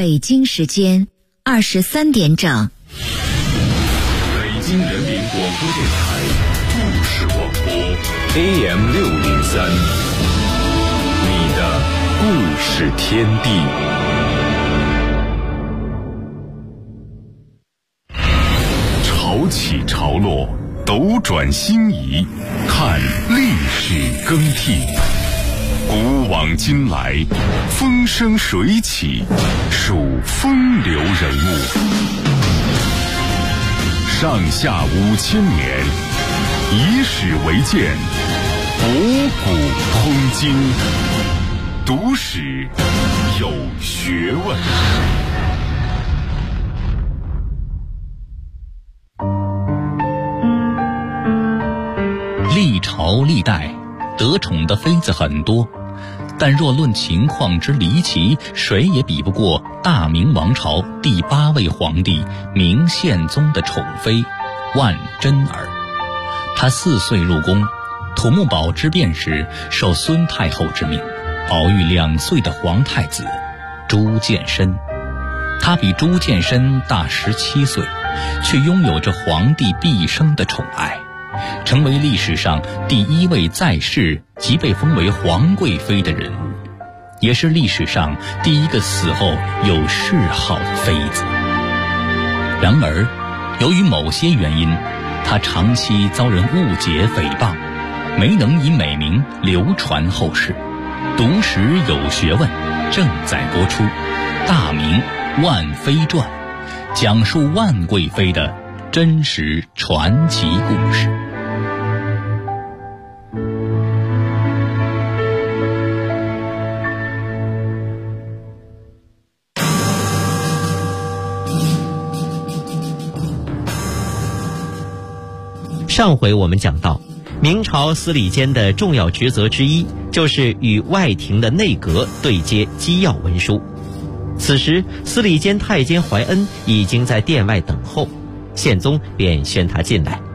北京时间23点整。 北京人民广播电台故事广播 AM603，你的故事天地。潮起潮落，斗转星移，看历史更替。古往今来，风生水起，数风流人物。上下5000年，以史为鉴，博古通今，读史有学问。 历朝历代得宠的妃子很多，但若论情况之离奇，谁也比不过大明王朝第8位皇帝明宪宗的宠妃万贞儿。她4岁入宫，土木堡之变时受孙太后之命，保育2岁的皇太子朱见深。他比朱见深大17岁，却拥有着皇帝毕生的宠爱，成为历史上第1位在世即被封为皇贵妃的人物，也是历史上第1个死后有谥号的妃子。然而，由于某些原因，她长期遭人误解诽谤，没能以美名流传后世。读史有学问正在播出《大明万妃传》，讲述万贵妃的真实传奇故事。 上回我们讲到，明朝司礼监的重要职责之一就是与外廷的内阁对接机要文书。此时司礼监太监怀恩已经在殿外等候，宪宗便宣他进来。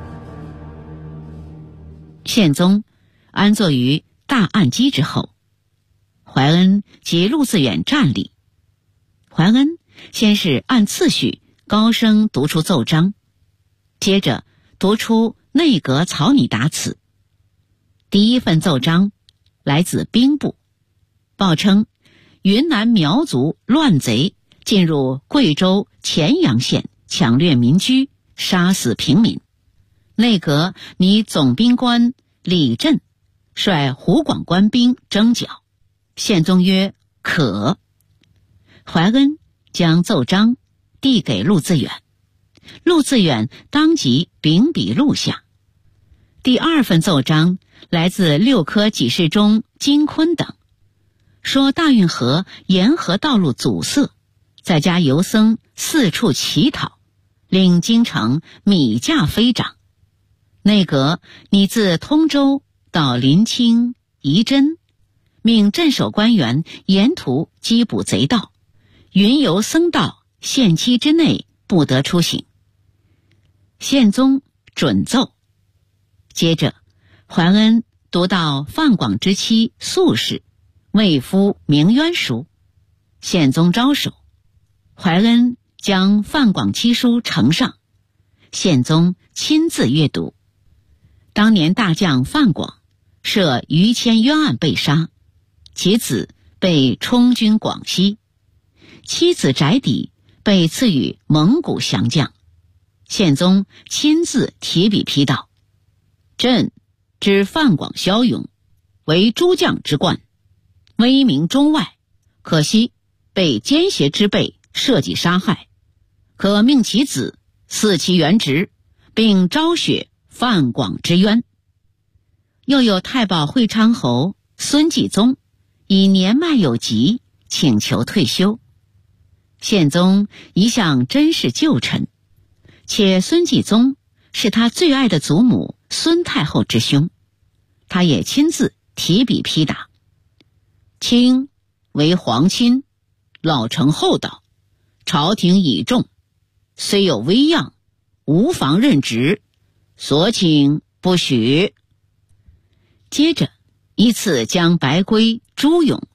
宪宗安坐于大案几之后，怀恩及陆自远站立。怀恩先是按次序高声读出奏章，接着读出内阁草拟答词。第1份奏章来自兵部，报称云南苗族乱贼进入贵州黔阳县，抢掠民居，杀死平民。内阁拟总兵官李振率湖广官兵征剿。宪宗曰可。怀恩将奏章递给陆自远，陆自远当即秉笔录下。第2份奏章来自6科给事中金坤等，说大运河沿河道路阻塞，在家游僧四处乞讨，令京城米价飞涨。内阁拟自通州到临清、仪真，命镇守官员沿途缉捕贼盗，云游僧道限期之内不得出行。宪宗准奏。接着怀恩读到范广之妻素氏为夫鸣冤书，宪宗招手，怀恩将范广妻书呈上，宪宗亲自阅读。当年大将范广涉于谦冤案被杀，其子被充军广西，妻子翟邸被赐予蒙古降将。宪宗亲自提笔批道：朕知范广骁勇，为诸将之冠，威名中外，可惜被奸邪之辈设计杀害，可命其子嗣其原职，并昭雪范广之冤。又有太保会昌侯孙继宗以年迈有疾，请求退休。宪宗一向珍视旧臣，且孙继宗是他最爱的祖母孙太后之兄，他也亲自提笔批答：卿为皇亲，老成厚道，朝廷倚重，虽有微恙，无妨任职，所请不许。接着依次将白圭、朱勇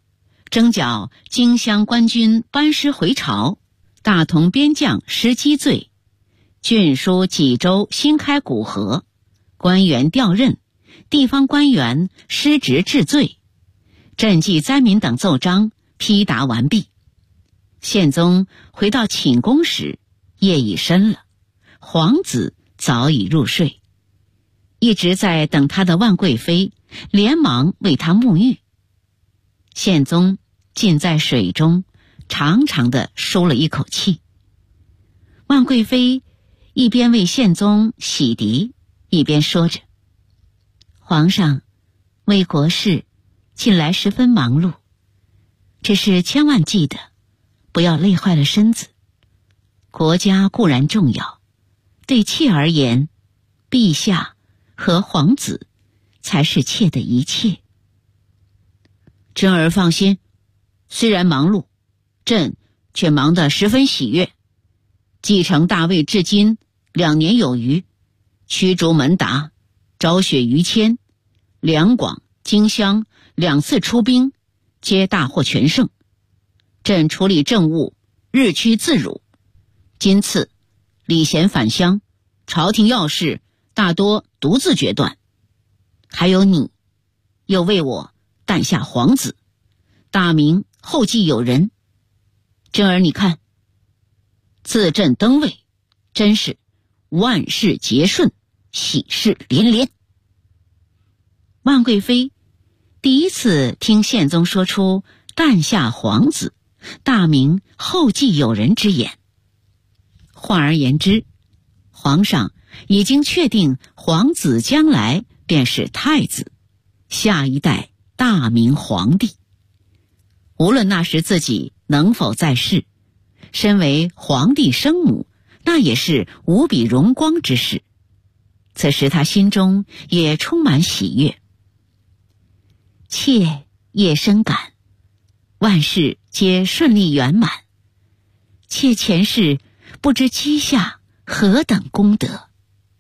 征剿荆襄官军班师回朝，大同边将失机罪，郡书济州新开古河，官员调任，地方官员失职治罪，赈济灾民等奏章批答完毕。宪宗回到寝宫时，夜已深了，皇子早已入睡。一直在等他的万贵妃连忙为他沐浴。宪宗浸在水中，长长的舒了一口气。万贵妃一边为宪宗洗涤，一边说着：“皇上为国事近来十分忙碌，只是千万记得不要累坏了身子。国家固然重要，对妾而言，陛下和皇子才是妾的一切。”珍儿放心，虽然忙碌，朕却忙得十分喜悦。继承大位至今2年有余，驱逐门达，昭雪于谦，两广、荆襄2次出兵，皆大获全胜。朕处理政务日趋自如。今次礼贤返乡，朝廷要事大多独自决断。还有你，又为我诞下皇子，大明后继有人。珍儿你看，自朕登位，真是万事皆顺，喜事连连。万贵妃第一次听宪宗说出诞下皇子，大明后继有人之言。换而言之，皇上已经确定皇子将来便是太子，下一代大明皇帝。无论那时自己能否在世，身为皇帝生母，那也是无比荣光之事。此时他心中也充满喜悦。妾也深感万事皆顺利圆满，妾前世不知积下何等功德。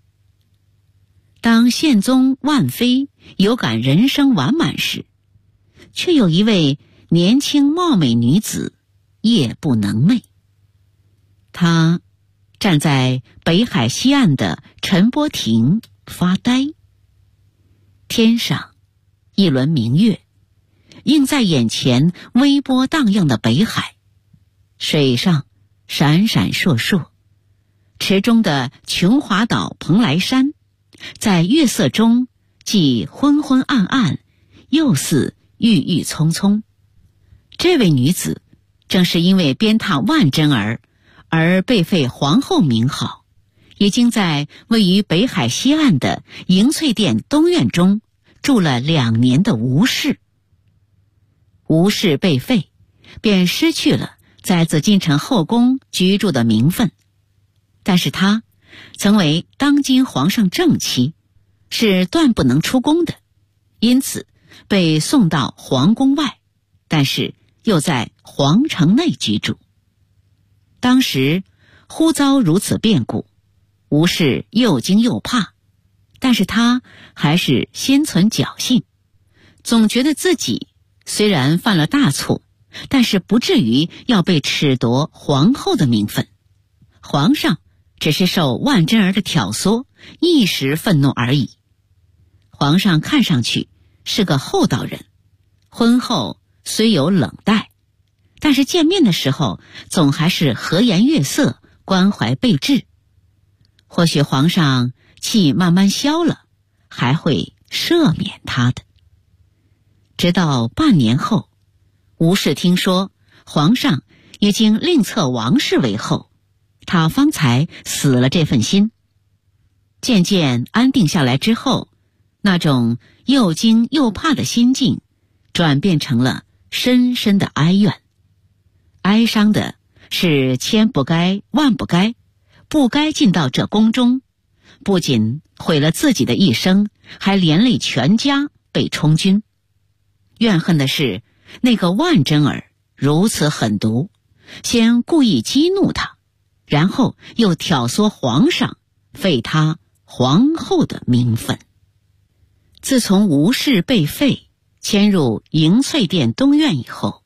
当宪宗万妃有感人生完满时，却有一位年轻貌美女子夜不能寐。她站在北海西岸的陈波亭发呆，天上一轮明月映在眼前微波荡漾的北海，水上闪闪烁烁，池中的琼华岛蓬莱山在月色中既昏昏暗暗，又似郁郁葱葱。这位女子正是因为鞭挞万贞儿而被废皇后名号，已经在位于北海西岸的迎翠殿东院中住了2年的吴氏。吴氏被废，便失去了在紫禁城后宫居住的名分，但是她曾为当今皇上正妻，是断不能出宫的，因此被送到皇宫外，但是又在皇城内居住。当时忽遭如此变故，吴氏又惊又怕，但是她还是心存侥幸，总觉得自己虽然犯了大错，但是不至于要被褫夺皇后的名分。皇上只是受万贞儿的挑唆，一时愤怒而已。皇上看上去是个厚道人，婚后虽有冷待，但是见面的时候总还是和颜悦色，关怀备至。或许皇上气慢慢消了，还会赦免他的。直到半年后，吴氏听说皇上已经另册王氏为后，他方才死了这份心。渐渐安定下来之后，那种又惊又怕的心境转变成了深深的哀怨。哀伤的是千不该万不该，不该进到这宫中，不仅毁了自己的一生，还连累全家被充军。怨恨的是那个万贞儿如此狠毒，先故意激怒他，然后又挑唆皇上废他皇后的名分。自从吴氏被废，迁入迎翠殿东院以后，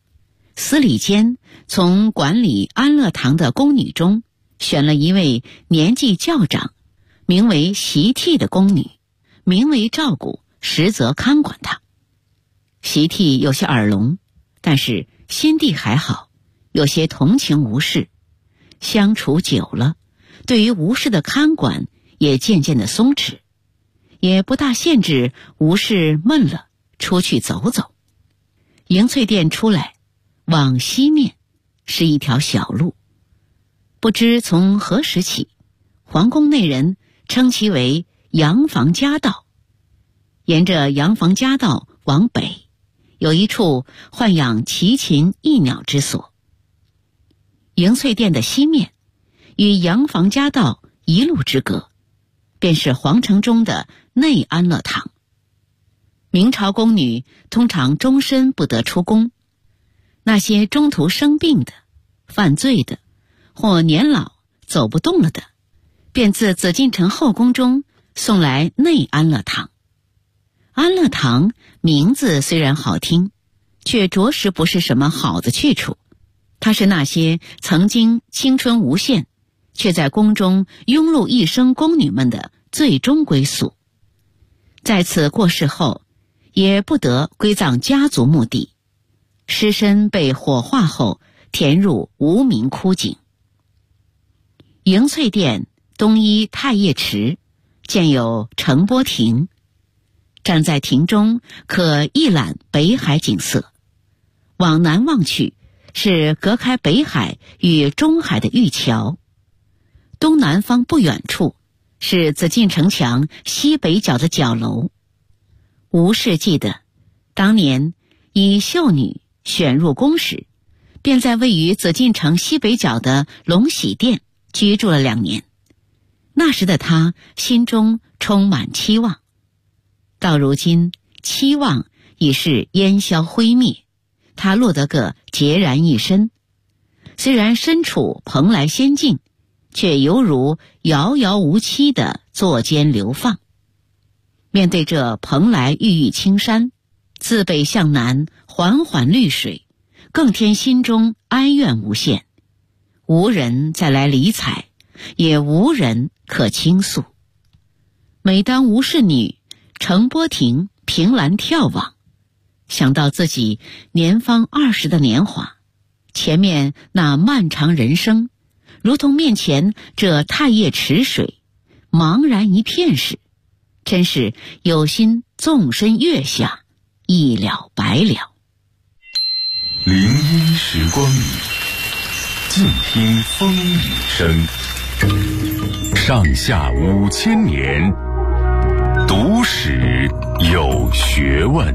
司礼监从管理安乐堂的宫女中选了一位年纪较长，名为习娣的宫女，名为照顾，实则看管她。习娣有些耳聋，但是心地还好，有些同情吴氏。相处久了，对于吴氏的看管也渐渐的松弛，也不大限制吴氏闷了出去走走。迎翠殿出来，往西面是一条小路，不知从何时起，皇宫内人称其为洋房夹道。沿着洋房夹道往北，有一处豢养奇禽异鸟之所。迎翠殿的西面与洋房夹道一路之隔，便是皇城中的内安乐堂。明朝宫女通常终身不得出宫，那些中途生病的、犯罪的或年老走不动了的，便自紫禁城后宫中送来内安乐堂。安乐堂名字虽然好听，却着实不是什么好的去处。它是那些曾经青春无限，却在宫中庸碌一生宫女们的最终归宿。在此过世后，也不得归葬家族墓地，尸身被火化后填入无名枯井。迎翠殿东依太液池，建有承波亭，站在亭中可一览北海景色。往南望去，是隔开北海与中海的玉桥。东南方不远处是紫禁城墙西北角的角楼。吴氏记得，当年以秀女选入宫时，便在位于紫禁城西北角的隆喜殿居住了2年。那时的她心中充满期望，到如今期望已是烟消灰灭，她落得个孑然一身。虽然身处蓬莱仙境，却犹如遥遥无期的作间流放。面对这蓬莱郁郁青山，自北向南缓缓绿水，更添心中哀怨无限。无人再来理睬，也无人可倾诉。每当吴氏女承波亭凭栏眺望，想到自己年方20的年华，前面那漫长人生，如同面前这太液池水，茫然一片时，真是有心纵身跃下，一了百了。 林荫时光里，静听风雨声。上下5000年，读史有学问。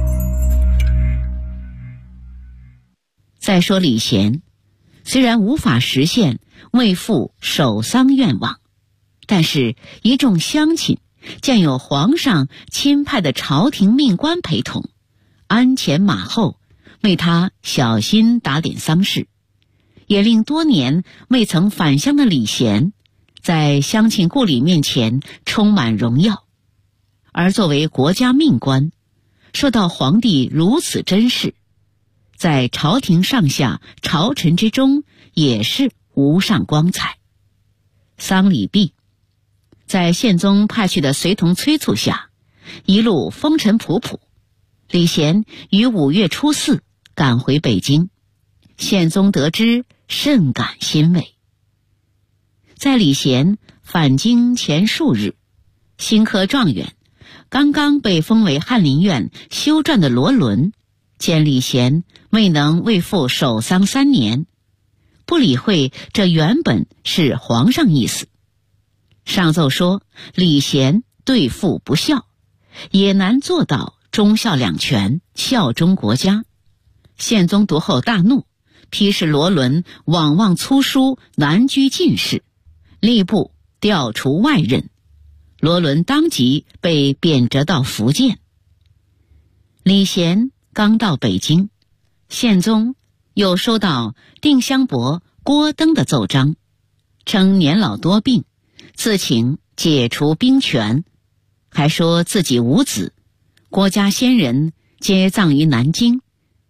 再说李贤，虽然无法实现为父守丧愿望，但是一众乡亲见有皇上亲派的朝廷命官陪同，鞍前马后为他小心打点丧事，也令多年未曾返乡的李贤在乡亲故里面前充满荣耀。而作为国家命官，受到皇帝如此珍视，在朝廷上下朝臣之中也是无上光彩。丧礼毕，在宪宗派去的随同催促下，一路风尘仆仆，李贤于5月初4赶回北京。宪宗得知，甚感欣慰。在李贤返京前数日，新科状元刚刚被封为翰林院修撰的罗伦，见李贤未能为父守丧3年，不理会这原本是皇上意思，上奏说李贤对父不孝，也难做到忠孝两全，效忠国家。宪宗读后大怒，批示罗伦枉妄粗疏，难居进士，吏部调除外任。罗伦当即被贬谪到福建。李贤刚到北京，宪宗又收到定襄伯郭登的奏章，称年老多病，自请解除兵权，还说自己无子，国家先人皆葬于南京，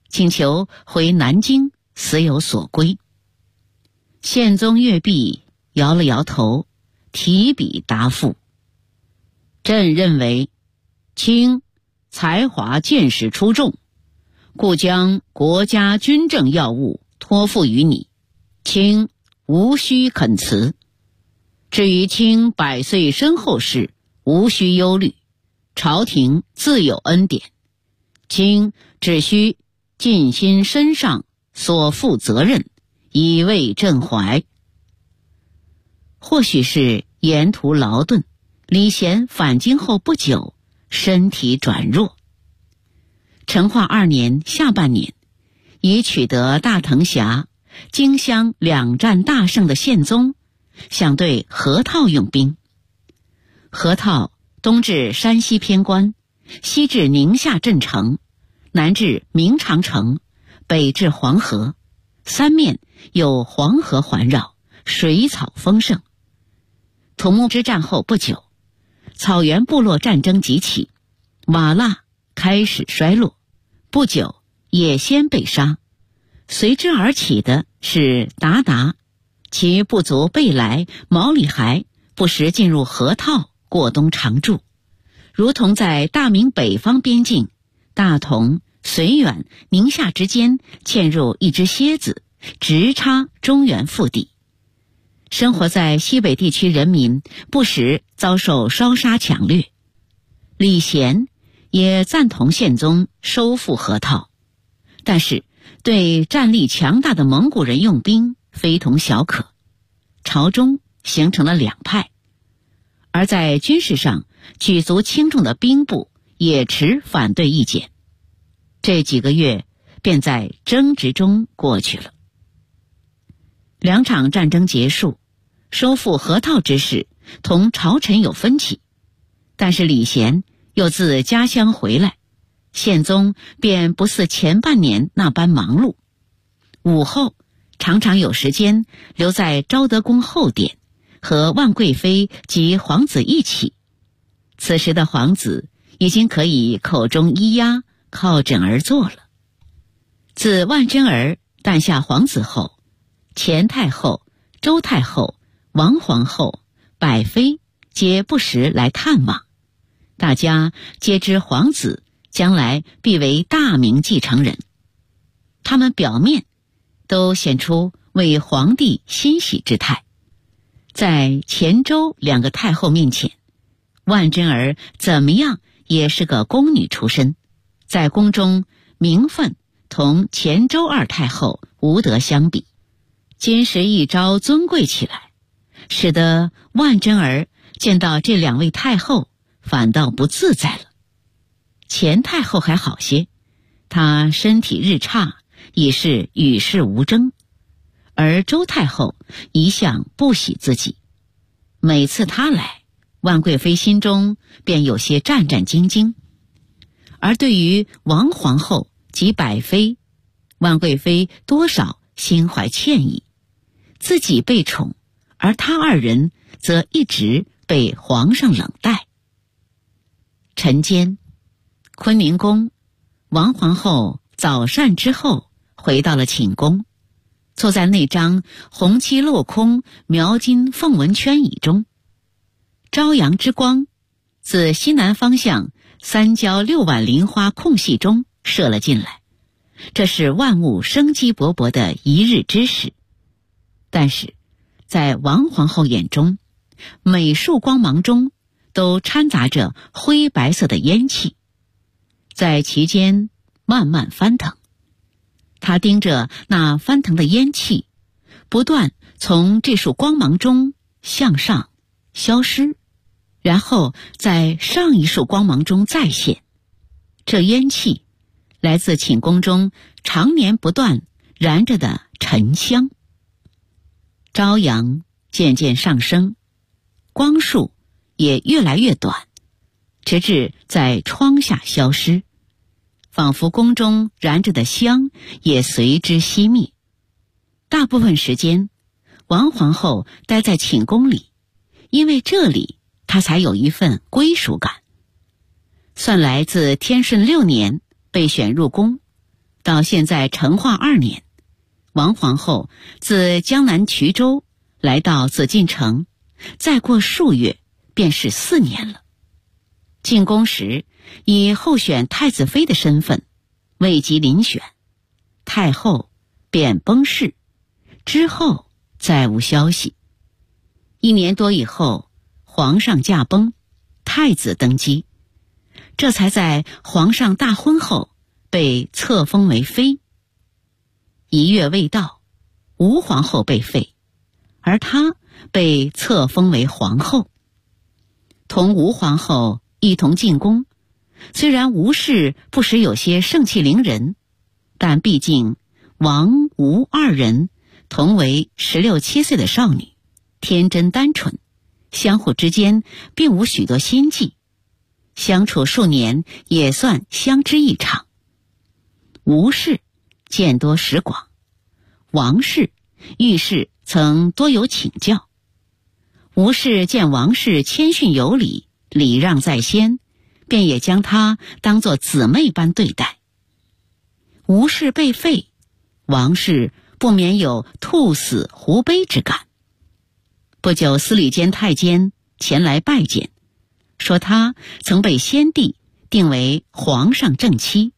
请求回南京死有所归。宪宗阅毕，摇了摇头，提笔答复：朕认为卿才华见识出众，故将国家军政要务托付于你，卿无需恳辞。至于卿百岁身后事，无需忧虑，朝廷自有恩典，卿只需尽心身上所负责任，以慰朕怀。或许是沿途劳顿，李贤返京后不久，身体转弱。成化2年下半年，已取得大藤峡、荆襄2战大胜的宪宗，想对河套用兵。河套东至山西偏关，西至宁夏镇城，南至明长城，北至黄河，三面有黄河环绕，水草丰盛。土木之战后不久，草原部落战争急起，瓦剌开始衰落，不久也先被杀。随之而起的是鞑靼，其部族贝来、毛里孩不时进入河套过冬常住，如同在大明北方边境大同、绥远、宁夏之间嵌入一只蝎子，直插中原腹地。生活在西北地区人民不时遭受烧杀抢掠。李贤也赞同宪宗收复河套，但是对战力强大的蒙古人用兵非同小可，朝中形成了两派。而在军事上，举足轻重的兵部也持反对意见。这几个月便在争执中过去了。2场战争结束，收复河套之事同朝臣有分歧，但是李贤又自家乡回来，宪宗便不似前半年那般忙碌，午后常常有时间留在昭德宫后殿，和万贵妃及皇子一起。此时的皇子已经可以口中咿呀，靠枕而坐了。自万贞儿诞下皇子后，前太后、周太后、王皇后、百妃皆不时来看望，大家皆知皇子将来必为大明继承人，他们表面都显出为皇帝欣喜之态。在前周2个太后面前，万贞儿怎么样也是个宫女出身，在宫中名分同前周2太后无得相比。今时一朝尊贵起来，使得万贞儿见到这2位太后反倒不自在了。前太后还好些，她身体日差，已是与世无争，而周太后一向不喜自己，每次她来，万贵妃心中便有些战战兢兢。而对于王皇后及百妃，万贵妃多少心怀歉意，自己被宠，而他2人则一直被皇上冷待。晨间，坤宁宫，王皇后早膳之后回到了寝宫，坐在那张红漆镂空描金凤纹圈椅中。朝阳之光自西南方向3郊6碗菱花空隙中射了进来，这是万物生机勃勃的一日之始。但是在王皇后眼中，每束光芒中都掺杂着灰白色的烟气，在其间慢慢翻腾。她盯着那翻腾的烟气，不断从这束光芒中向上消失，然后在上一束光芒中再现。这烟气来自寝宫中常年不断燃着的沉香。朝阳渐渐上升，光束也越来越短，直至在窗下消失，仿佛宫中燃着的香也随之熄灭。大部分时间，王皇后待在寝宫里，因为这里她才有一份归属感。算来自天顺6年被选入宫， 到现在成化2年，王皇后自江南衢州来到紫禁城，再过数月便是4年了。进宫时以候选太子妃的身份未及遴选，太后便崩逝，之后再无消息。1年多以后，皇上驾崩，太子登基，这才在皇上大婚后被册封为妃。1月未到，吴皇后被废，而她被册封为皇后。同吴皇后一同进宫，虽然吴氏不时有些盛气凌人，但毕竟王吴2人同为16、17岁的少女，天真单纯，相互之间并无许多心计，相处数年也算相知一场。吴氏见多识广，王氏、遇事曾多有请教。吴氏见王氏谦逊有礼，礼让在先，便也将她当作姊妹般对待。吴氏被废，王氏不免有兔死狐悲之感。不久，司礼监太监前来拜见，说他曾被先帝定为皇上正妻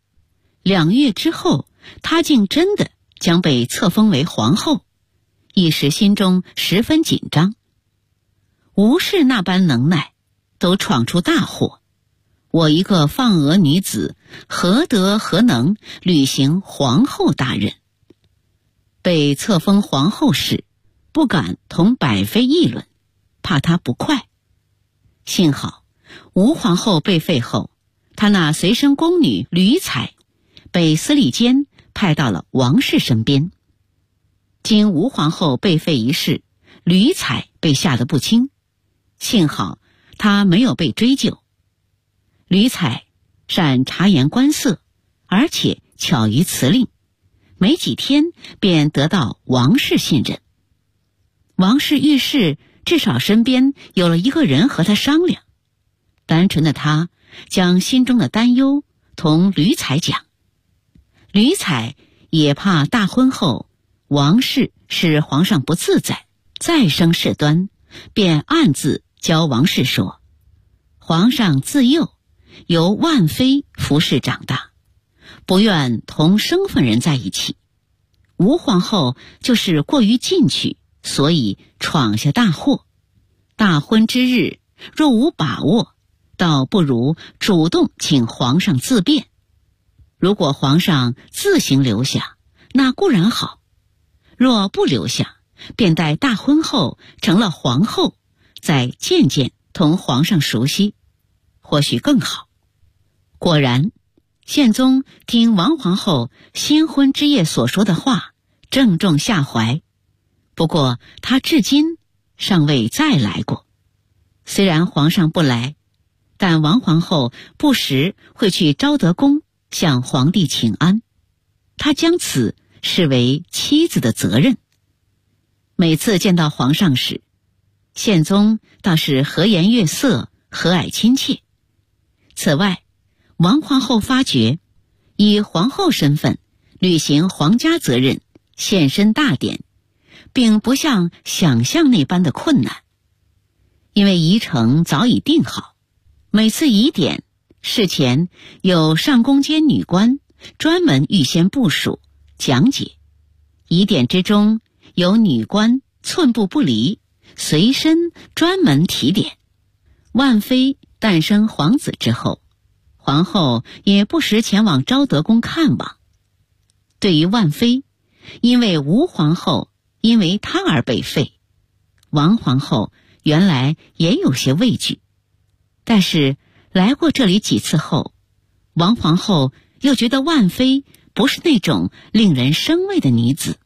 ，2月之后，他竟真的将被册封为皇后，一时心中十分紧张。吴氏那般能耐，都闯出大祸，我一个放娥女子，何德何能履行皇后大任？被册封皇后时，不敢同百妃议论，怕她不快。幸好吴皇后被废后，她那随身宫女吕彩被司礼监派到了王氏身边。经吴皇后被废一事，吕彩被吓得不轻，幸好她没有被追究。吕彩善察言观色，而且巧于辞令，没几天便得到王氏信任。王氏遇事至少身边有了一个人和他商量，单纯的他将心中的担忧同吕彩讲。吕彩也怕大婚后王氏使皇上不自在，再生事端，便暗自教王氏说，皇上自幼由万妃服侍长大，不愿同生分人在一起。吴皇后就是过于进取，所以闯下大祸。大婚之日若无把握，倒不如主动请皇上自便。如果皇上自行留下，那固然好；若不留下，便待大婚后成了皇后，再渐渐同皇上熟悉，或许更好。果然，宪宗听王皇后新婚之夜所说的话，正中下怀。不过他至今尚未再来过。虽然皇上不来，但王皇后不时会去昭德宫向皇帝请安，他将此视为妻子的责任。每次见到皇上时，宪宗倒是和颜悦色，和蔼亲切。此外，王皇后发觉以皇后身份履行皇家责任，献身大典，并不像想象那般的困难。因为仪程早已定好，每次仪典事前有上宫监女官专门预先部署讲解，仪典之中有女官寸步不离，随身专门提点。万妃诞生皇子之后，皇后也不时前往昭德宫看望。对于万妃，因为吴皇后因为她而被废，王皇后原来也有些畏惧，但是来过这里几次后，王皇后又觉得万妃不是那种令人生畏的女子。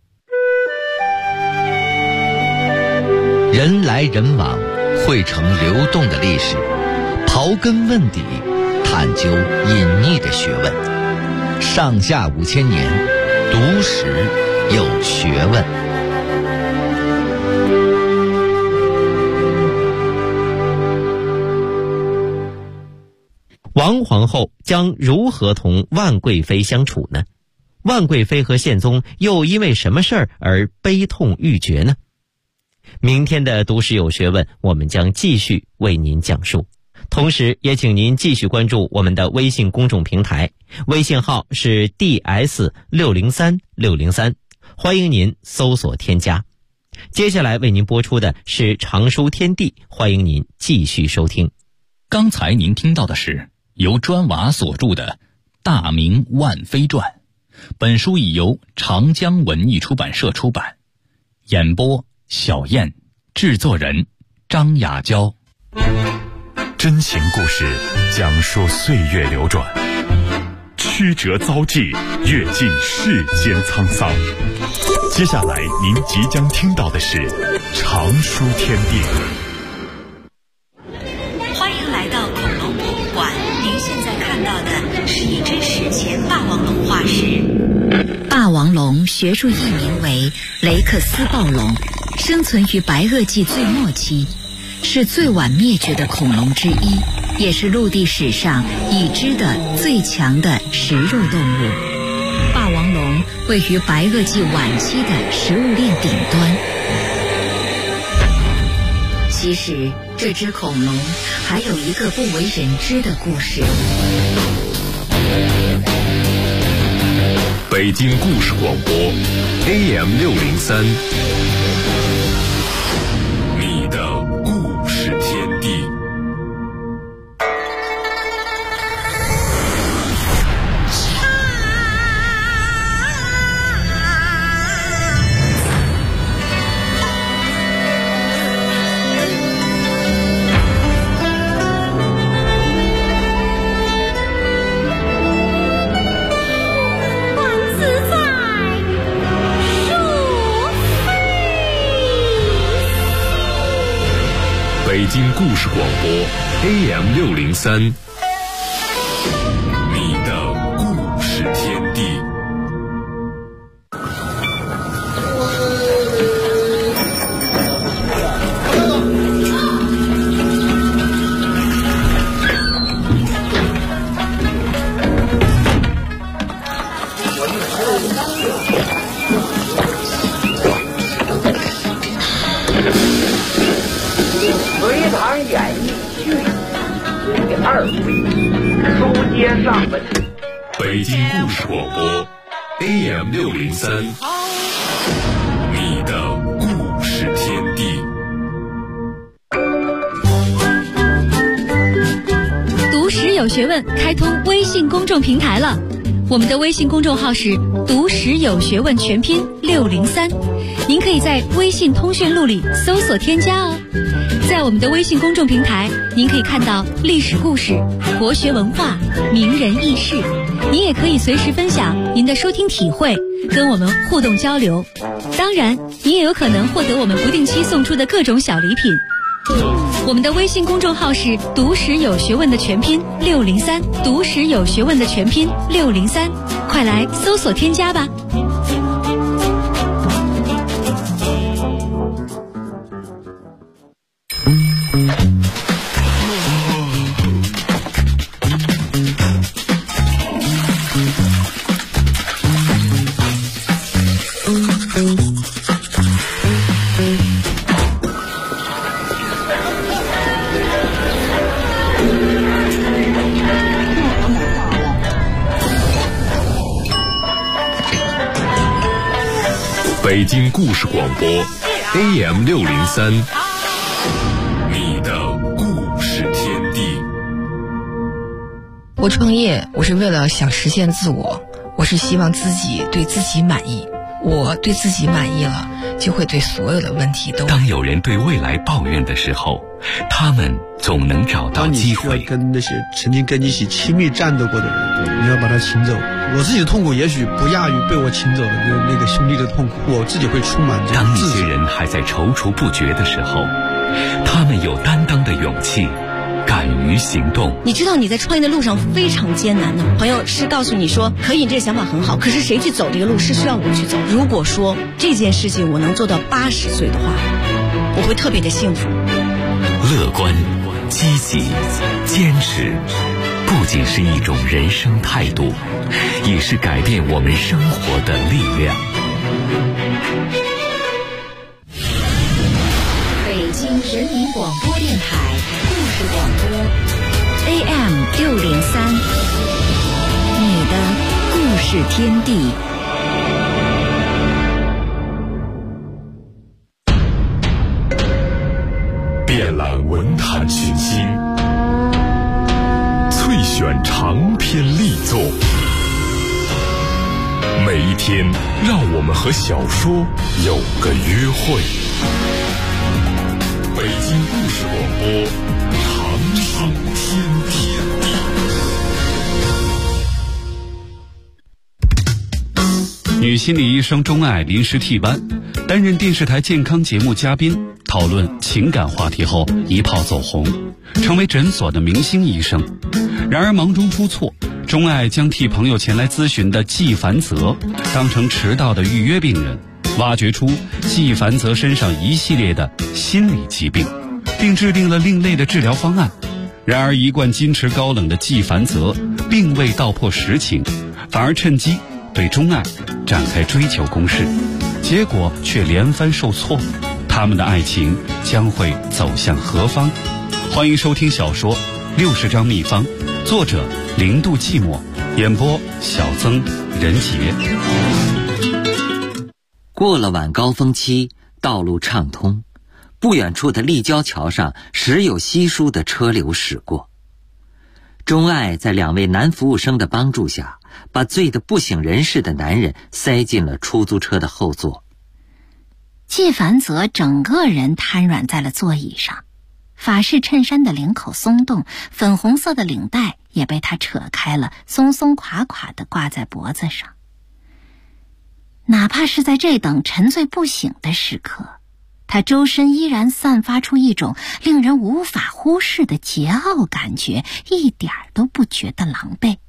人来人往，汇成流动的历史，刨根问底，探究隐匿的学问。上下5000年，读史有学问。 王皇后将如何同万贵妃相处呢？ 万贵妃和宪宗又因为什么事儿而悲痛欲绝呢？明天的读史有学问，我们将继续为您讲述。同时也请您继续关注我们的微信公众平台，微信号是 DS603603，欢迎您搜索添加。接下来为您播出的是常书天地，欢迎您继续收听。 刚才您听到的是由砖瓦所著的《大明万妃传》，本书已由长江文艺出版社出版。演播小燕，制作人张雅娇。 真情故事讲述岁月流转，曲折遭际，阅尽世间沧桑。接下来您即将听到的是常书天地。 欢迎来到恐龙博物馆，您现在看到的是一只史前霸王龙化石。霸王龙学术译名为雷克斯暴龙，生存于白垩纪最末期，是最晚灭绝的恐龙之一，也是陆地史上已知的最强的食肉动物。霸王龙位于白垩纪晚期的食物链顶端。其实这只恐龙还有一个不为人知的故事。 北京故事广播 AM603， 你的故事天地。北京故事广播 AM603， 你的故事天地。 隋唐演义续第2回，书接上文。 北京故事广播 AM603， 你的故事天地。 读史有学问开通微信公众平台了，我们的微信公众号是读史有学问全拼603，您可以在微信通讯录里搜索添加哦。在我们的微信公众平台，您可以看到历史故事、国学文化、名人轶事，您也可以随时分享您的收听体会，跟我们互动交流。当然，您也有可能获得我们不定期送出的各种小礼品。我们的微信公众号是读史有学问的全拼603，读史有学问的全拼603，快来搜索添加吧。 北京故事广播 AM603， 你的故事天地。 我创业，我是为了想实现自我，我是希望自己对自己满意。我对自己满意了，就会对所有的问题都。 当有人对未来抱怨的时候，他们总能找到机会。 当你需要跟那些曾经跟你一起亲密战斗过的人，你要把他请走。我自己的痛苦也许不亚于被我请走的那个兄弟的痛苦，我自己会充满这种自责。 当一些人还在踌躇不决的时候，他们有担当的勇气，敢于行动。 你知道你在创业的路上非常艰难的，朋友是告诉你说可以，这个想法很好，可是谁去走这个路是需要我去走。如果说这件事情我能做到80岁的话，我会特别的幸福。 乐观、积极、坚持，不仅是一种人生态度，也是改变我们生活的力量。 北京人民广播电台故事广播 AM603，你的故事天地。 遍览文坛群星，萃选长篇力作，每一天让我们和小说有个约会。北京故事广播，长生天地。 女心理医生钟爱临时替班，担任电视台健康节目嘉宾，讨论情感话题后一炮走红，成为诊所的明星医生。然而忙中出错，钟爱将替朋友前来咨询的纪凡泽当成迟到的预约病人，挖掘出纪凡泽身上一系列的心理疾病，并制定了另类的治疗方案。然而一贯矜持高冷的纪凡泽并未道破实情，反而趁机对钟爱展开追求攻势，结果却连番受挫。他们的爱情将会走向何方？欢迎收听小说《60张秘方》，作者零度寂寞，演播小曾、任杰。 过了晚高峰期，道路畅通，不远处的立交桥上时有稀疏的车流驶过。钟爱在2位男服务生的帮助下，把醉得不省人事的男人塞进了出租车的后座。 纪凡泽整个人瘫软在了座椅上，法式衬衫的领口松动，粉红色的领带也被他扯开了，松松垮垮地挂在脖子上。哪怕是在这等沉醉不醒的时刻，他周身依然散发出一种令人无法忽视的桀骜感觉，一点都不觉得狼狈。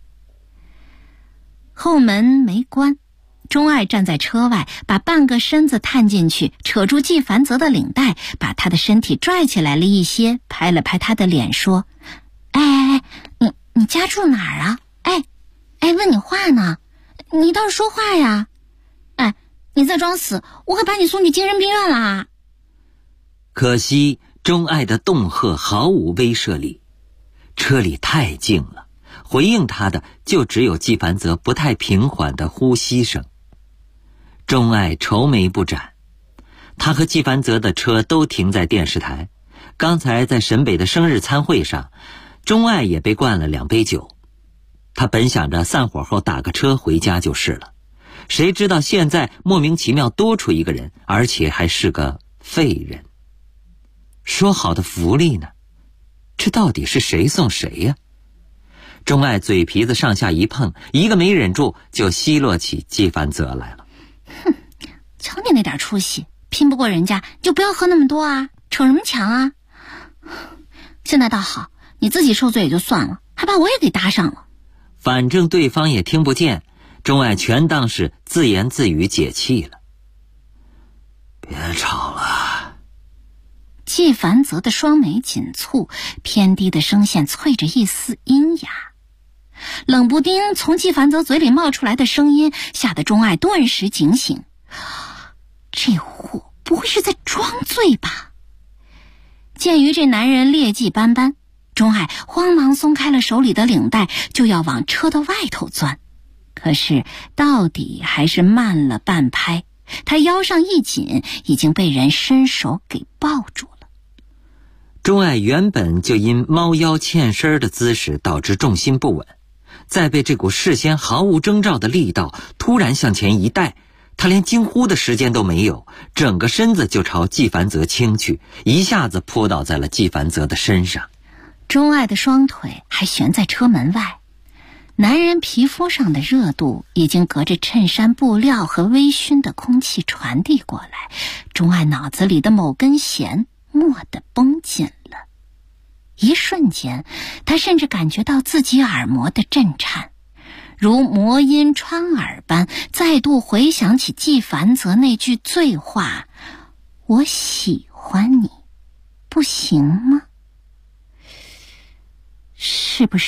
后门没关，钟爱站在车外，把半个身子探进去，扯住纪凡泽的领带，把他的身体拽起来了一些，拍了拍他的脸说：哎，你家住哪儿啊？问你话呢，你倒是说话呀。你再装死，我可把你送去精神病院了啊。 可惜钟爱的恫吓毫无威慑力，车里太静了，回应他的就只有纪凡泽不太平缓的呼吸声。钟爱愁眉不展，他和纪凡泽的车都停在电视台。刚才在沈北的生日餐会上，钟爱也被灌了2杯酒。他本想着散伙后打个车回家就是了，谁知道现在莫名其妙多出一个人，而且还是个废人。说好的福利呢？这到底是谁送谁呀？钟爱嘴皮子上下一碰，一个没忍住就奚落起纪凡泽来了。 哼，瞧你那点出息，拼不过人家就不要喝那么多啊，逞什么强啊？现在倒好，你自己受罪也就算了，还把我也给搭上了。 反正对方也听不见，钟爱全当是自言自语解气了。别吵了。 纪凡泽的双眉紧蹙，偏低的声线萃着一丝阴哑。冷不丁从纪凡泽嘴里冒出来的声音，吓得钟爱顿时警醒。这货不会是在装醉吧？鉴于这男人劣迹斑斑，钟爱慌忙松开了手里的领带，就要往车的外头钻。可是到底还是慢了半拍，他腰上一紧，已经被人伸手给抱住了。 钟爱原本就因猫腰欠身的姿势导致重心不稳，再被这股事先毫无征兆的力道突然向前一带，他连惊呼的时间都没有，整个身子就朝纪凡泽倾去，一下子扑倒在了纪凡泽的身上。 钟爱的双腿还悬在车门外，男人皮肤上的热度已经隔着衬衫布料和微醺的空气传递过来，钟爱脑子里的某根弦蓦地绷紧了。一瞬间，他甚至感觉到自己耳膜的震颤，如魔音穿耳般再度回想起纪凡泽那句醉话：我喜欢你，不行吗？是不是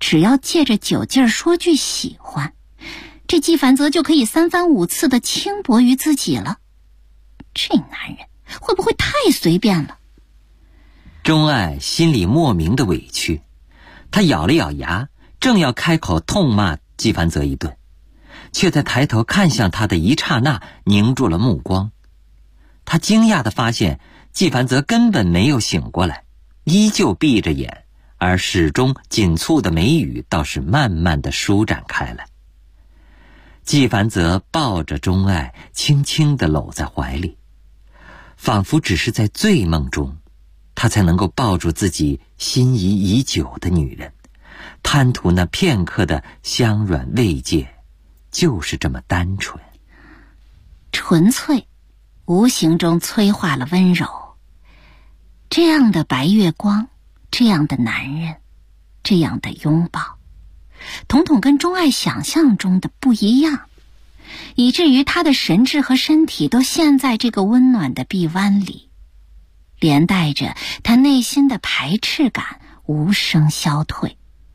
只要借着酒劲儿说句喜欢，这纪梵泽就可以3番5次的轻薄于自己了。这男人会不会太随便了？ 钟爱心里莫名的委屈，他咬了咬牙，正要开口痛骂纪梵泽一顿，却在抬头看向他的一刹那凝住了目光。他惊讶地发现纪梵泽根本没有醒过来，依旧闭着眼，而始终紧蹙的眉宇倒是慢慢地舒展开来。纪梵泽抱着钟爱，轻轻地搂在怀里，仿佛只是在醉梦中，他才能够抱住自己心仪已久的女人，贪图那片刻的香软慰藉，就是这么单纯。 纯粹，无形中催化了温柔。这样的白月光，这样的男人，这样的拥抱，统统跟钟爱想象中的不一样，以至于他的神智和身体都陷在这个温暖的臂弯里，连带着他内心的排斥感无声消退。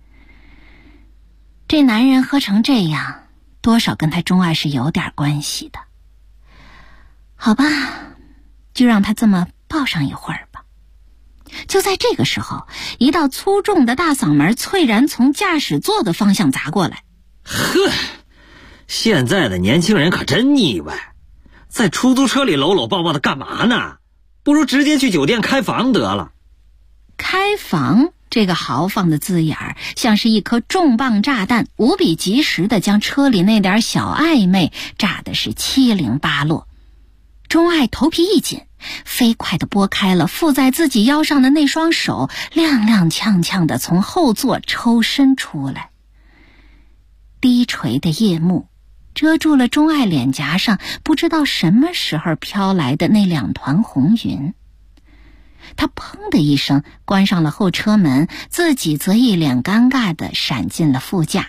这男人喝成这样，多少跟他钟爱是有点关系的。好吧，就让他这么抱上一会儿吧。就在这个时候，一道粗重的大嗓门猝然从驾驶座的方向砸过来。 呵，现在的年轻人可真腻歪，在出租车里搂搂抱抱的干嘛呢？不如直接去酒店开房得了。 开房这个豪放的字眼儿，像是一颗重磅炸弹，无比及时地将车里那点小暧昧炸得是七零八落。钟爱头皮一紧，飞快地拨开了附在自己腰上的那双手，踉踉跄跄地从后座抽身出来。低垂的夜幕遮住了钟爱脸颊上不知道什么时候飘来的那2团红云。他砰的一声关上了后车门，自己则一脸尴尬地闪进了副驾。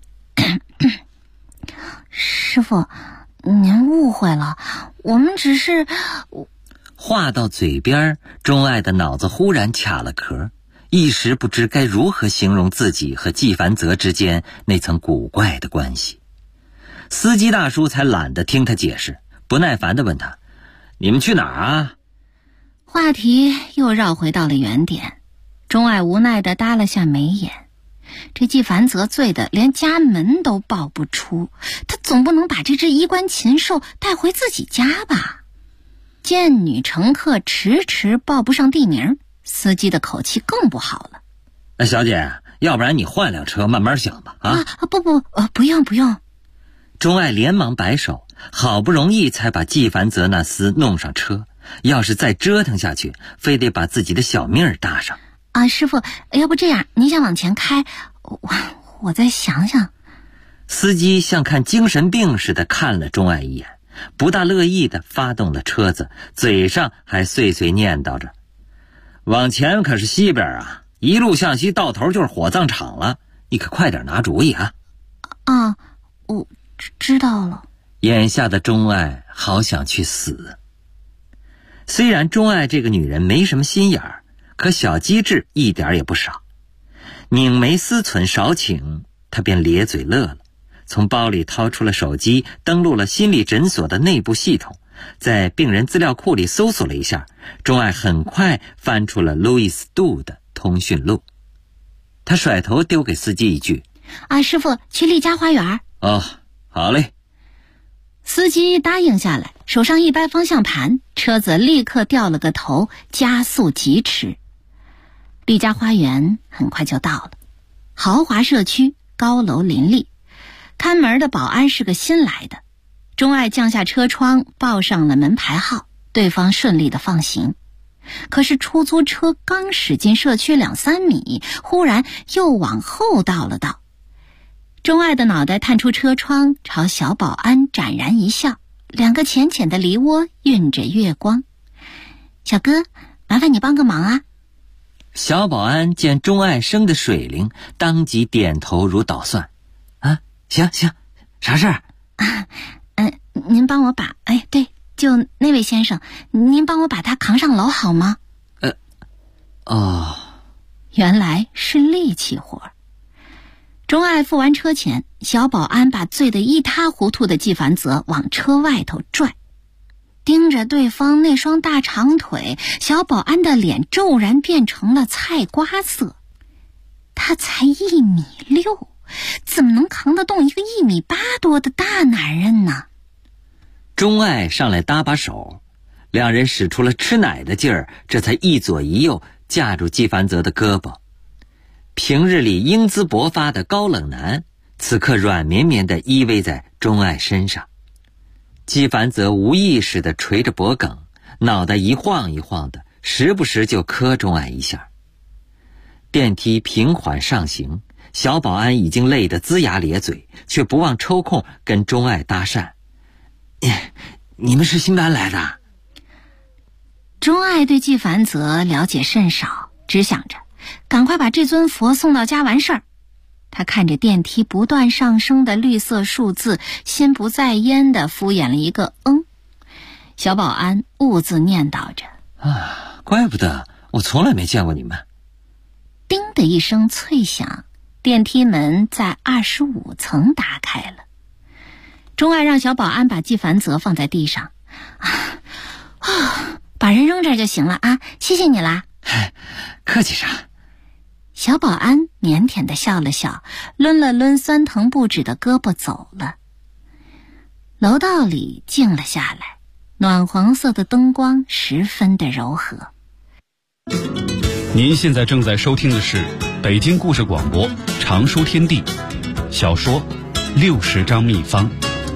师傅，您误会了，我们只是…… 话到嘴边，钟爱的脑子忽然卡了壳，一时不知该如何形容自己和纪梵泽之间那层古怪的关系。司机大叔才懒得听他解释，不耐烦地问他：“你们去哪儿啊？” 话题又绕回到了原点。钟爱无奈地耷了下眉眼，这纪梵泽醉得连家门都报不出，他总不能把这只衣冠禽兽带回自己家吧？见女乘客迟迟报不上地名，司机的口气更不好了。 小姐，要不然你换辆车慢慢想吧。 不用。 钟爱连忙摆手，好不容易才把纪梵泽那厮弄上车，要是再折腾下去，非得把自己的小命搭上。 师傅，要不这样，您先往前开，我再想想。 司机像看精神病似的看了钟爱一眼，不大乐意的发动了车子，嘴上还碎碎念叨着：“往前可是西边啊，一路向西到头就是火葬场了，你可快点拿主意啊！” 我知道了。 眼下的钟爱好想去死。虽然钟爱这个女人没什么心眼儿，可小机智一点也不少。拧眉思忖少顷，她便咧嘴乐了，从包里掏出了手机，登录了心理诊所的内部系统，在病人资料库里搜索了一下，钟爱很快翻出了路易斯杜的通讯录。他甩头丢给司机一句：“ 师傅，去丽家花园。” 好嘞。 司机答应下来，手上一掰方向盘，车子立刻掉了个头，加速疾驰。丽家花园很快就到了，豪华社区，高楼林立，看门的保安是个新来的。钟爱降下车窗，报上了门牌号，对方顺利的放行。可是出租车刚驶进社区2-3米，忽然又往后倒了倒。钟爱的脑袋探出车窗，朝小保安展然一笑，2个浅浅的梨窝晕着月光。小哥，麻烦你帮个忙啊。 小保安见钟爱生的水灵，当即点头如捣蒜。行，啥事儿？ 您帮我把，对，就那位先生，您帮我把他扛上楼好吗？ 哦， 原来是力气活。 钟爱付完车钱，小保安把醉得一塌糊涂的纪凡泽往车外头拽，盯着对方那双大长腿，小保安的脸骤然变成了菜瓜色。他才1.6米，怎么能扛得动一个1.8米多的大男人呢？ 钟爱上来搭把手，两人使出了吃奶的劲儿，这才一左一右架住纪凡泽的胳膊。平日里英姿勃发的高冷男，此刻软绵绵地依偎在钟爱身上。纪凡泽无意识地垂着脖颈，脑袋一晃一晃的，时不时就磕钟爱一下。电梯平缓上行，小保安已经累得龇牙咧嘴，却不忘抽空跟钟爱搭讪。你们是新搬来的？ 钟爱对纪凡泽了解甚少，只想着赶快把这尊佛送到家完事儿。他看着电梯不断上升的绿色数字，心不在焉地敷衍了一个小保安兀自念叨着： 怪不得我从来没见过你们。 叮的一声脆响，电梯门在25层打开了。钟爱让小保安把纪凡泽放在地上，把人扔这儿就行了啊，谢谢你啦。 客气啥？ 小保安腼腆地笑了笑，抡了抡酸疼不止的胳膊走了。楼道里静了下来，暖黄色的灯光十分的柔和。 您现在正在收听的是北京故事广播常书天地小说60张秘方。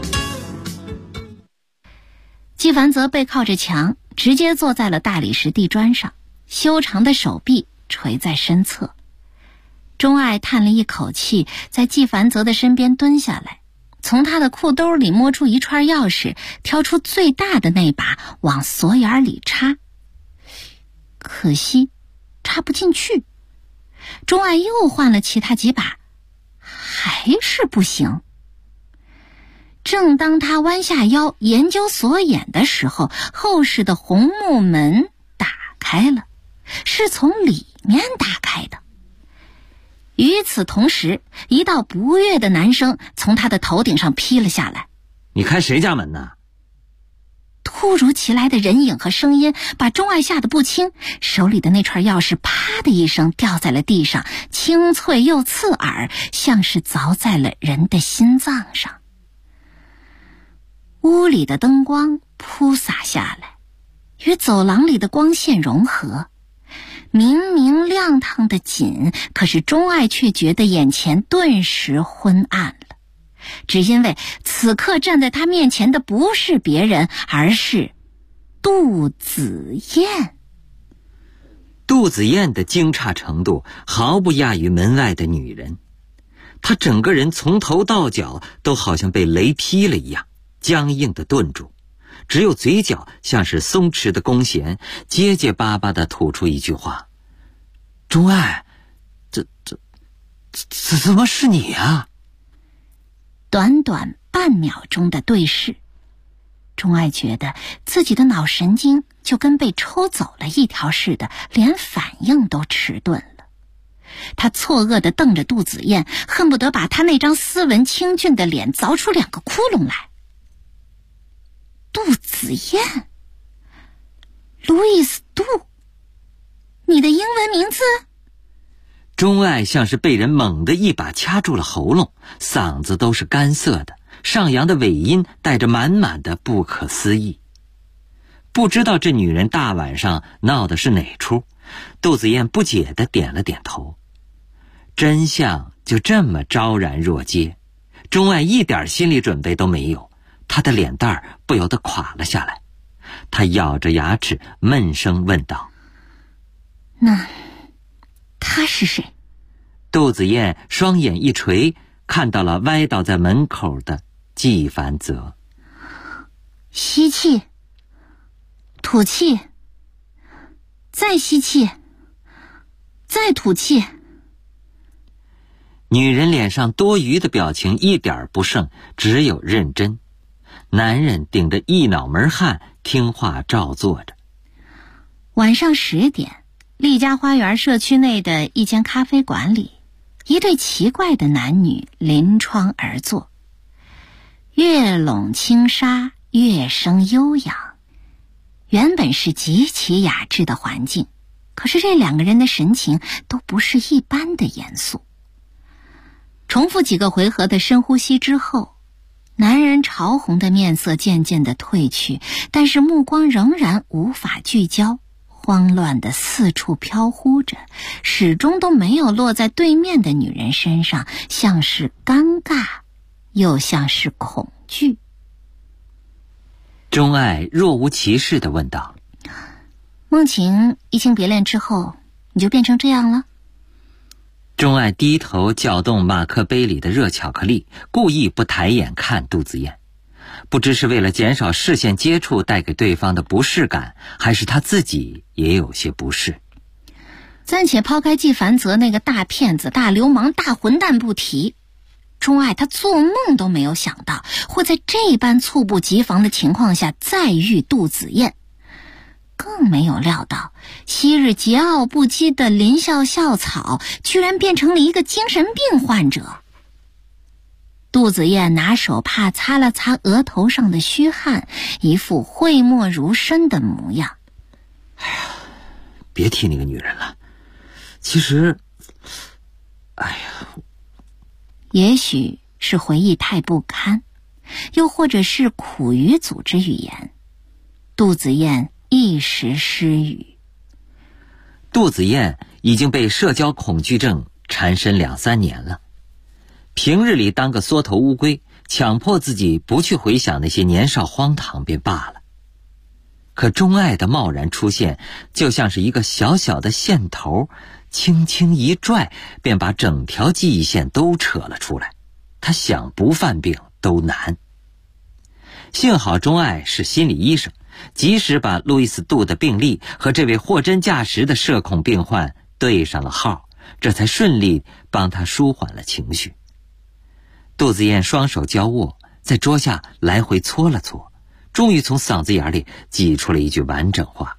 纪凡泽背靠着墙，直接坐在了大理石地砖上，修长的手臂垂在身侧。钟爱叹了一口气，在纪凡泽的身边蹲下来，从他的裤兜里摸出一串钥匙，挑出最大的那把往锁眼里插。可惜插不进去。钟爱又换了其他几把，还是不行。正当他弯下腰研究锁眼的时候，后室的红木门打开了，是从里面打开的。与此同时，一道不悦的男声从他的头顶上劈了下来。 你开谁家门呢？ 突如其来的人影和声音把钟爱吓得不轻，手里的那串钥匙啪的一声掉在了地上，清脆又刺耳，像是凿在了人的心脏上。屋里的灯光铺洒下来，与走廊里的光线融合，明明亮堂的紧，可是钟爱却觉得眼前顿时昏暗了，只因为此刻站在他面前的不是别人，而是杜子燕。 杜子燕的惊诧程度毫不亚于门外的女人，她整个人从头到脚都好像被雷劈了一样，僵硬地顿住，只有嘴角像是松弛的弓弦，结结巴巴地吐出一句话：钟爱，怎么是你啊？ 短短半秒钟的对视，钟爱觉得自己的脑神经就跟被抽走了一条似的，连反应都迟钝了。他错愕地瞪着杜子燕，恨不得把他那张斯文清俊的脸凿出2个窟窿来。杜子燕，路易斯·杜，你的英文名字？ 钟爱像是被人猛地一把掐住了喉咙，嗓子都是干涩的，上扬的尾音带着满满的不可思议。不知道这女人大晚上闹的是哪出，杜子燕不解地点了点头。真相就这么昭然若揭，钟爱一点心理准备都没有，她的脸蛋儿不由得垮了下来。她咬着牙齿闷声问道： 那他是谁？ 杜子燕双眼一垂，看到了歪倒在门口的纪凡泽。 吸气，吐气，再吸气，再吐气。 女人脸上多余的表情一点不剩，只有认真。男人顶着一脑门汗，听话照做着。 晚上10点，丽家花园社区内的一间咖啡馆里， 一对奇怪的男女临窗而坐，月笼轻纱，乐声悠扬。原本是极其雅致的环境，可是这两个人的神情都不是一般的严肃。重复几个回合的深呼吸之后，男人潮红的面色渐渐地褪去，但是目光仍然无法聚焦，慌乱地四处飘忽着，始终都没有落在对面的女人身上，像是尴尬，又像是恐惧。 钟爱若无其事地问道： 梦晴移情别恋之后，你就变成这样了？ 钟爱低头搅动马克杯里的热巧克力，故意不抬眼看杜子燕，不知是为了减少视线接触带给对方的不适感，还是他自己也有些不适。 暂且抛开纪梵泽那个大骗子、大流氓、大混蛋不提，钟爱他做梦都没有想到会在这般猝不及防的情况下再遇杜子燕，更没有料到昔日桀骜不羁的林笑笑草居然变成了一个精神病患者。杜子燕拿手帕擦了擦额头上的虚汗，一副讳莫如深的模样。 哎呀，别提那个女人了。其实， 也许是回忆太不堪，又或者是苦于组织语言，杜子燕一时失语。 杜子燕已经被社交恐惧症缠身2-3年了，平日里当个缩头乌龟，强迫自己不去回想那些年少荒唐便罢了。可钟爱的贸然出现，就像是一个小小的线头，轻轻一拽，便把整条记忆线都扯了出来，他想不犯病都难。幸好钟爱是心理医生，及时把路易斯·杜的病历和这位货真价实的社恐病患对上了号，这才顺利帮他舒缓了情绪。杜子燕双手交握，在桌下来回搓了搓，终于从嗓子眼里挤出了一句完整话：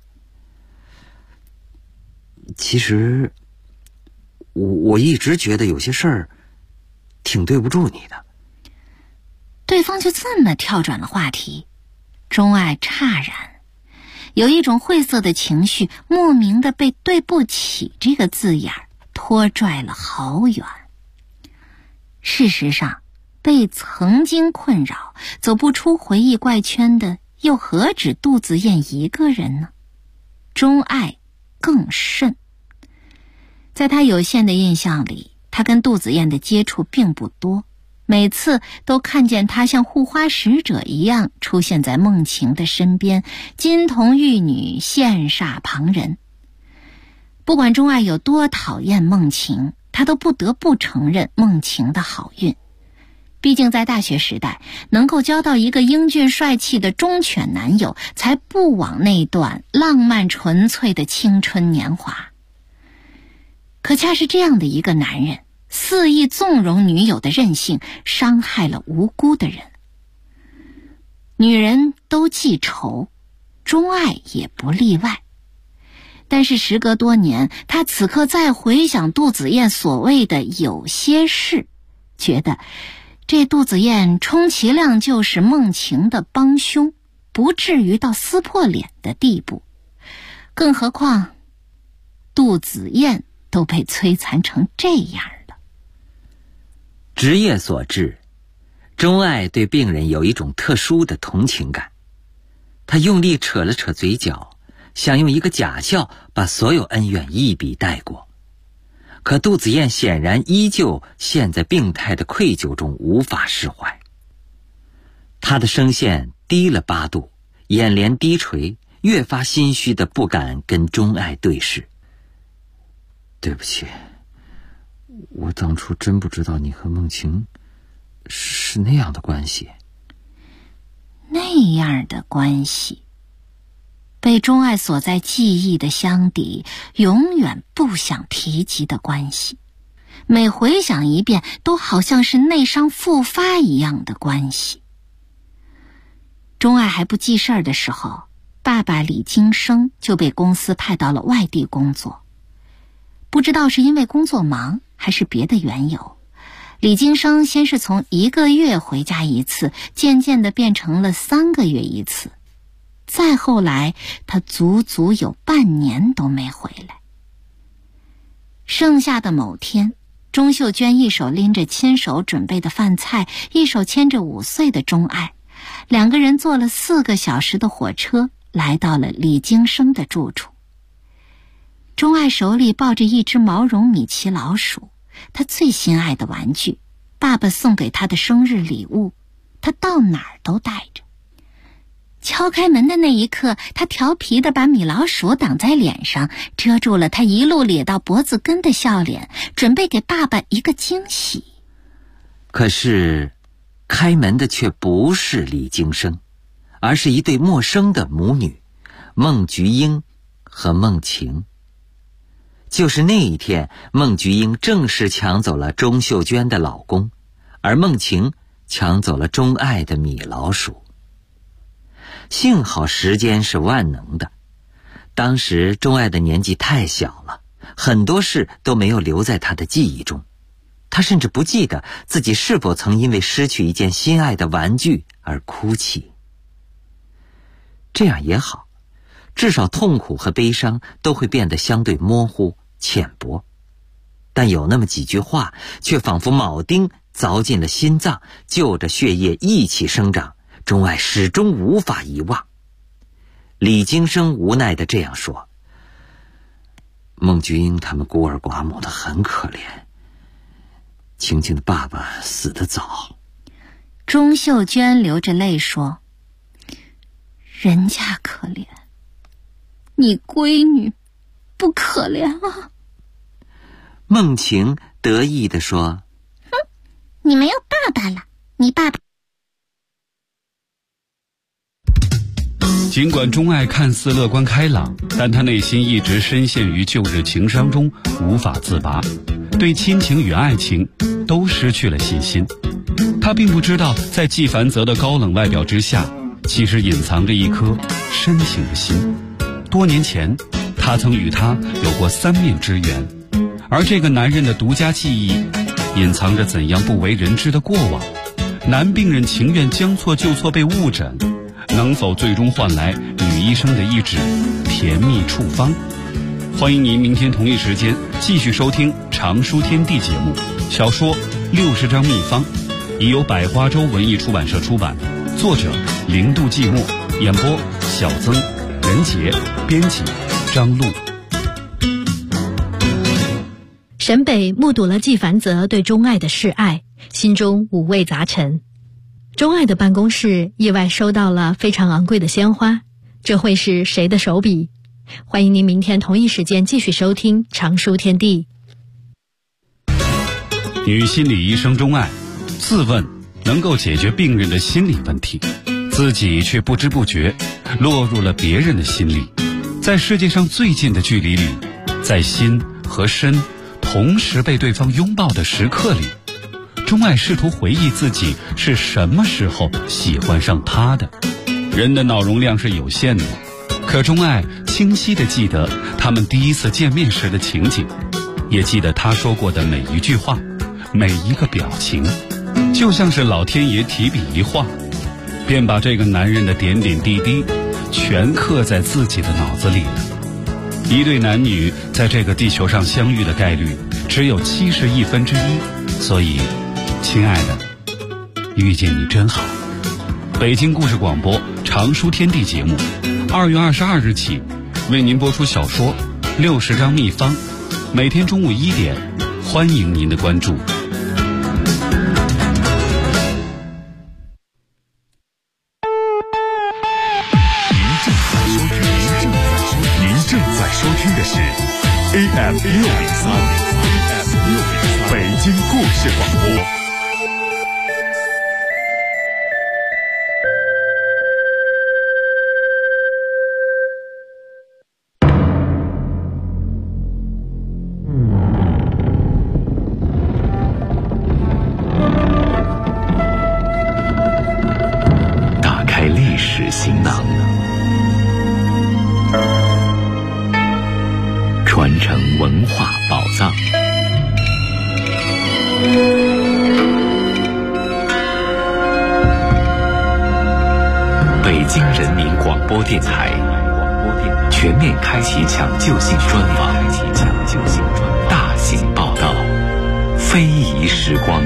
其实我一直觉得有些事儿挺对不住你的。 对方就这么跳转了话题，钟爱诧然，有一种晦涩的情绪莫名的被对不起这个字眼拖拽了好远。事实上，被曾经困扰走不出回忆怪圈的又何止杜子燕一个人呢？钟爱更甚。在他有限的印象里，他跟杜子燕的接触并不多，每次都看见他像护花使者一样出现在梦晴的身边，金童玉女，羡煞旁人。不管钟爱有多讨厌梦晴，他都不得不承认梦晴的好运。毕竟在大学时代，能够交到一个英俊帅气的忠犬男友，才不枉那段浪漫纯粹的青春年华。可恰是这样的一个男人，肆意纵容女友的任性，伤害了无辜的人。女人都记仇，钟爱也不例外。但是时隔多年，他此刻再回想杜子燕所谓的有些事，觉得这杜子燕充其量就是梦晴的帮凶，不至于到撕破脸的地步。更何况杜子燕都被摧残成这样了。 职业所致，钟爱对病人有一种特殊的同情感。他用力扯了扯嘴角，想用一个假笑把所有恩怨一笔带过。可杜子燕显然依旧陷在病态的愧疚中，无法释怀。他的声线低了8度，眼帘低垂，越发心虚的不敢跟钟爱对视。对不起，我当初真不知道你和梦晴是那样的关系。 那样的关系，被钟爱锁在记忆的箱底，永远不想提及的关系，每回想一遍都好像是内伤复发一样的关系。钟爱还不记事儿的时候，爸爸李京生就被公司派到了外地工作。 不知道是因为工作忙还是别的缘由，李京生先是从1个月回家一次，渐渐地变成了3个月一次，再后来他足足有半年都没回来。盛夏的某天，钟秀娟一手拎着亲手准备的饭菜，一手牵着5岁的钟爱，2个人坐了4个小时的火车，来到了李京生的住处。钟爱手里抱着一只毛绒米奇老鼠，他最心爱的玩具，爸爸送给他的生日礼物，他到哪儿都带着。敲开门的那一刻，他调皮地把米老鼠挡在脸上，遮住了他一路咧到脖子根的笑脸，准备给爸爸一个惊喜。 可是开门的却不是李京生，而是一对陌生的母女，孟菊英和孟晴。就是那一天，孟菊英正式抢走了钟秀娟的老公，而孟晴抢走了钟爱的米老鼠。幸好时间是万能的，当时钟爱的年纪太小了，很多事都没有留在他的记忆中，他甚至不记得自己是否曾因为失去一件心爱的玩具而哭泣。这样也好，至少痛苦和悲伤都会变得相对模糊浅薄，但有那么几句话却仿佛铆钉凿进了心脏，就着血液一起生长，钟爱始终无法遗忘。李京生无奈地这样说：孟菊英他们孤儿寡母的很可怜，晴晴的爸爸死得早。 钟秀娟流着泪说：人家可怜，你闺女不可怜啊。 孟晴得意地说： 哼，你没有爸爸了，你爸爸。 尽管钟爱看似乐观开朗，但他内心一直深陷于旧日情伤中无法自拔，对亲情与爱情都失去了信心。他并不知道，在纪梵泽的高冷外表之下，其实隐藏着一颗深情的心。多年前，他曾与他有过3面之缘，而这个男人的独家记忆隐藏着怎样不为人知的过往。男病人情愿将错就错被误诊，能否最终换来女医生的一纸甜蜜处方？欢迎您明天同一时间继续收听常书天地节目。小说60张秘方已由百花洲文艺出版社出版，作者零度寂寞，演播小曾、任杰，编辑张璐。 沈北目睹了纪梵泽对钟爱的示爱，心中五味杂陈。钟爱的办公室意外收到了非常昂贵的鲜花，这会是谁的手笔？欢迎您明天同一时间继续收听常书天地。 女心理医生钟爱自问能够解决病人的心理问题，自己却不知不觉落入了别人的心里。在世界上最近的距离里，在心和身同时被对方拥抱的时刻里，钟爱试图回忆自己是什么时候喜欢上他的。人的脑容量是有限的，可钟爱清晰地记得他们第一次见面时的情景，也记得他说过的每一句话，每一个表情，就像是老天爷提笔一画，便把这个男人的点点滴滴全刻在自己的脑子里了。一对男女在这个地球上相遇的概率只有1/71，所以亲爱的，遇见你真好。北京故事广播常书天地节目2月22日起为您播出小说60张秘方，每天中午1点，欢迎您的关注。 您正在收听的是 AM 603北京故事广播。 打开历史行囊，传承文化宝播电台，全面开启抢救性专访，大型报道，非遗时光。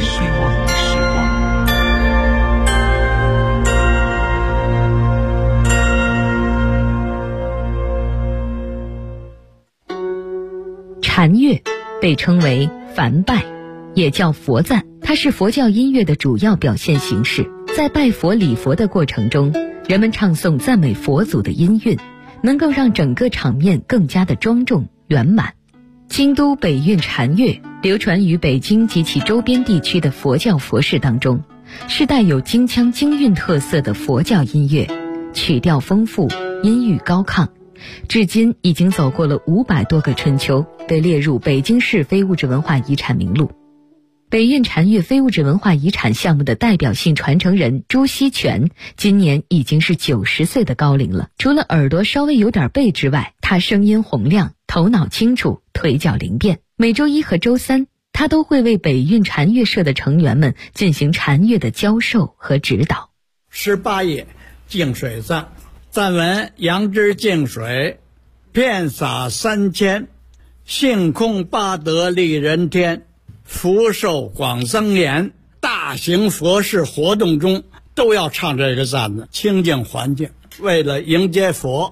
禅乐被称为梵拜，也叫佛赞，它是佛教音乐的主要表现形式。在拜佛礼佛的过程中，人们唱诵赞美佛祖的音韵，能够让整个场面更加的庄重圆满。京都北韵禅乐流传于北京及其周边地区的佛教佛事当中，是带有京腔京韵特色的佛教音乐，曲调丰富，音域高亢，至今已经走过了500多个春秋，被列入北京市非物质文化遗产名录。北韵禅乐非物质文化遗产项目的代表性传承人朱锡全今年已经是90岁的高龄了。除了耳朵稍微有点背之外，他声音洪亮，头脑清楚，腿脚灵便。每周1和周3，他都会为北韵禅乐社的成员们进行禅乐的教授和指导。 18页净水赞，赞文：杨枝净水，遍洒3000，性空八德利人天，福寿广增延。大型佛事活动中都要唱这个赞子，清净环境，为了迎接佛。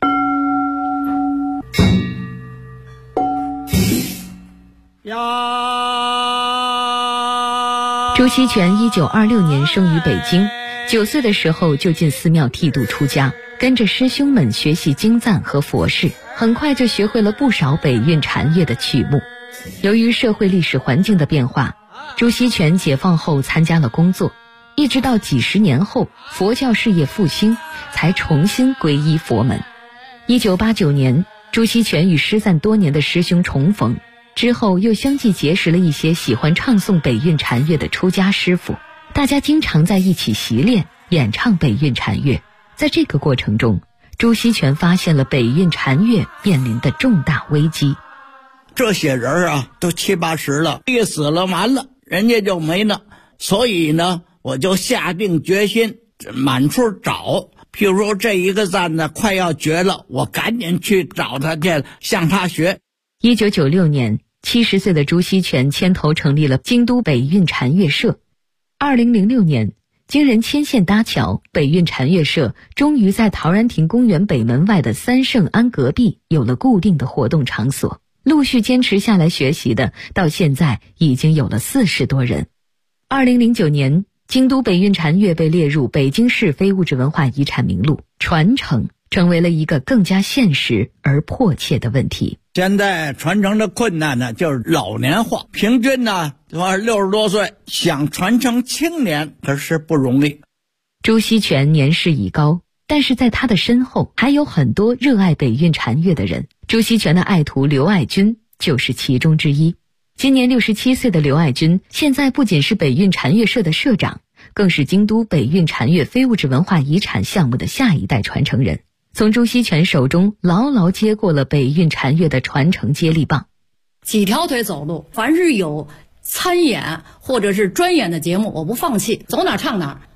朱锡全1926年生于北京，9岁的时候就进寺庙剃度出家，跟着师兄们学习经赞和佛事，很快就学会了不少北韵禅乐的曲目。由于社会历史环境的变化，朱锡全解放后参加了工作，一直到几十年后佛教事业复兴，才重新皈依佛门。1989年，朱锡全与失散多年的师兄重逢，之后又相继结识了一些喜欢唱诵北韵禅乐的出家师傅，大家经常在一起习练演唱北韵禅乐。在这个过程中，朱锡全发现了北韵禅乐面临的重大危机。 这些人啊，都70、80了，一死了完了，人家就没了。所以呢，我就下定决心满处找。譬如说这一个赞呢快要绝了，我赶紧去找他去，向他学。 1996年，70岁的朱锡全牵头成立了京都北韵禅乐社。2006年，经人牵线搭桥，北韵禅乐社终于在陶然亭公园北门外的三圣庵隔壁有了固定的活动场所。陆续坚持下来学习的，到现在已经有了40多人。2009年，京都北韵禅乐被列入北京市非物质文化遗产名录，传承成为了一个更加现实而迫切的问题。 现在传承的困难呢，就是老年化，平均呢60多岁，想传承青年可是不容易。 朱锡全年事已高，但是在他的身后还有很多热爱北韵禅乐的人。朱锡全的爱徒刘爱军就是其中之一。今年67岁的刘爱军，现在不仅是北韵禅乐社的社长，更是京都北韵禅乐非物质文化遗产项目的下一代传承人，从朱锡全手中牢牢接过了北韵禅乐的传承接力棒。 几条腿走路，凡是有参演或者是专演的节目，我不放弃，走哪唱哪。